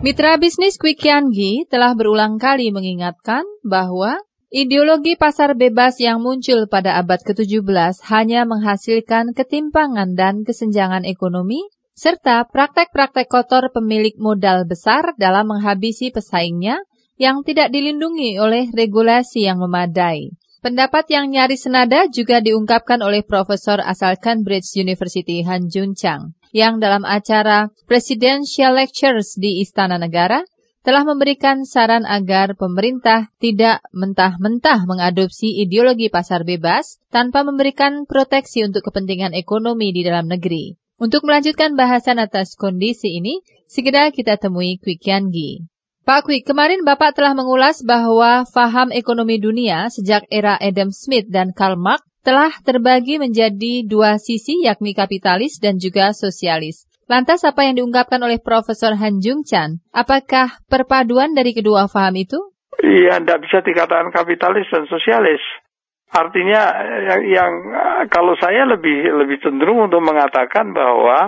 Mitra bisnis Kwik Kian-gi telah berulang kali mengingatkan bahwa ideologi pasar bebas yang muncul pada abad ke-17 hanya menghasilkan ketimpangan dan kesenjangan ekonomi, serta praktek-praktek kotor pemilik modal besar dalam menghabisi pesaingnya yang tidak dilindungi oleh regulasi yang memadai. Pendapat yang nyaris senada juga diungkapkan oleh Profesor asal Cambridge University Han Jun-chang, yang dalam acara Presidential Lectures di Istana Negara telah memberikan saran agar pemerintah tidak mentah-mentah mengadopsi ideologi pasar bebas tanpa memberikan proteksi untuk kepentingan ekonomi di dalam negeri. Untuk melanjutkan bahasan atas kondisi ini, segera kita temui Kwik Kian-gi. Pak Kwik, kemarin Bapak telah mengulas bahwa faham ekonomi dunia sejak era Adam Smith dan Karl Marx telah terbagi menjadi dua sisi, yakni kapitalis dan juga sosialis. Lantas apa yang diungkapkan oleh Profesor Han Jun-chang? Apakah perpaduan dari kedua faham itu? Iya, tidak bisa dikatakan kapitalis dan sosialis. Artinya yang kalau saya lebih cenderung untuk mengatakan bahwa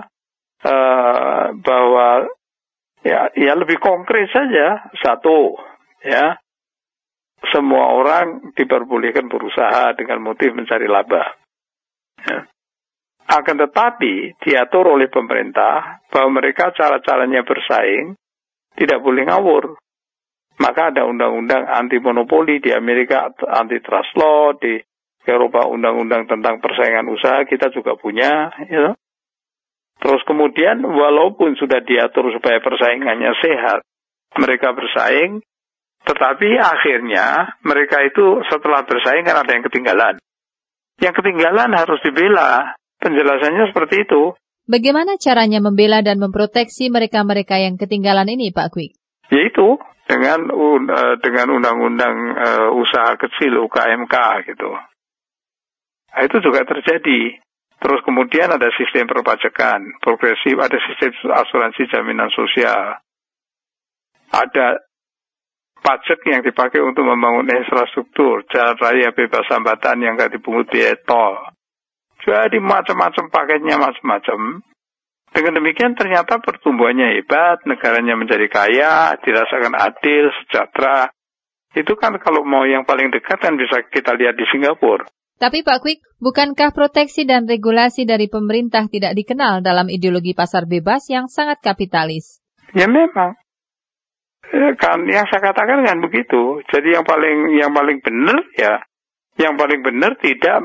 ya lebih konkret saja. Satu, ya, semua orang diperbolehkan berusaha dengan motif mencari laba. Ya. Akan tetapi diatur oleh pemerintah bahwa mereka cara-caranya bersaing tidak boleh ngawur. Maka ada undang-undang anti monopoli di Amerika, antitrust law, di Eropa undang-undang tentang persaingan usaha kita juga punya, ya. Terus kemudian walaupun sudah diatur supaya persaingannya sehat, mereka bersaing, tetapi akhirnya mereka itu setelah bersaing kan ada yang ketinggalan. Yang ketinggalan harus dibela. Penjelasannya seperti itu. Bagaimana caranya membela dan memproteksi mereka-mereka yang ketinggalan ini, Pak Kwik? Yaitu dengan undang-undang usaha kecil UKMK gitu. Nah, itu juga terjadi. Terus kemudian ada sistem perpajakan progresif, ada sistem asuransi jaminan sosial. Ada pajak yang dipakai untuk membangun infrastruktur, jalan raya bebas hambatan yang nggak dipungut biaya tol. Jadi macam-macam paketnya macam-macam. Dengan demikian ternyata pertumbuhannya hebat, negaranya menjadi kaya, dirasakan adil, sejahtera. Itu kan kalau mau yang paling dekat kan bisa kita lihat di Singapura. Tapi Pak Kwik, bukankah proteksi dan regulasi dari pemerintah tidak dikenal dalam ideologi pasar bebas yang sangat kapitalis? Ya memang. Ya, kan yang saya katakan kan begitu. Jadi yang paling benar ya, yang paling benar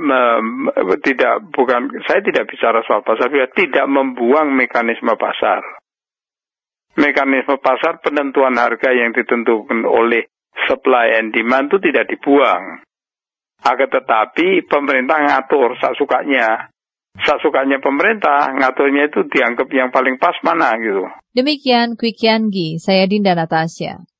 saya tidak bicara soal pasar bebas, tidak membuang mekanisme pasar. Mekanisme pasar penentuan harga yang ditentukan oleh supply and demand itu tidak dibuang. Akan tetapi pemerintah ngatur sasukanya. Sasukanya pemerintah, ngaturnya itu dianggap yang paling pas mana gitu. Demikian Kwik Kian-gi, saya Dinda Natasha.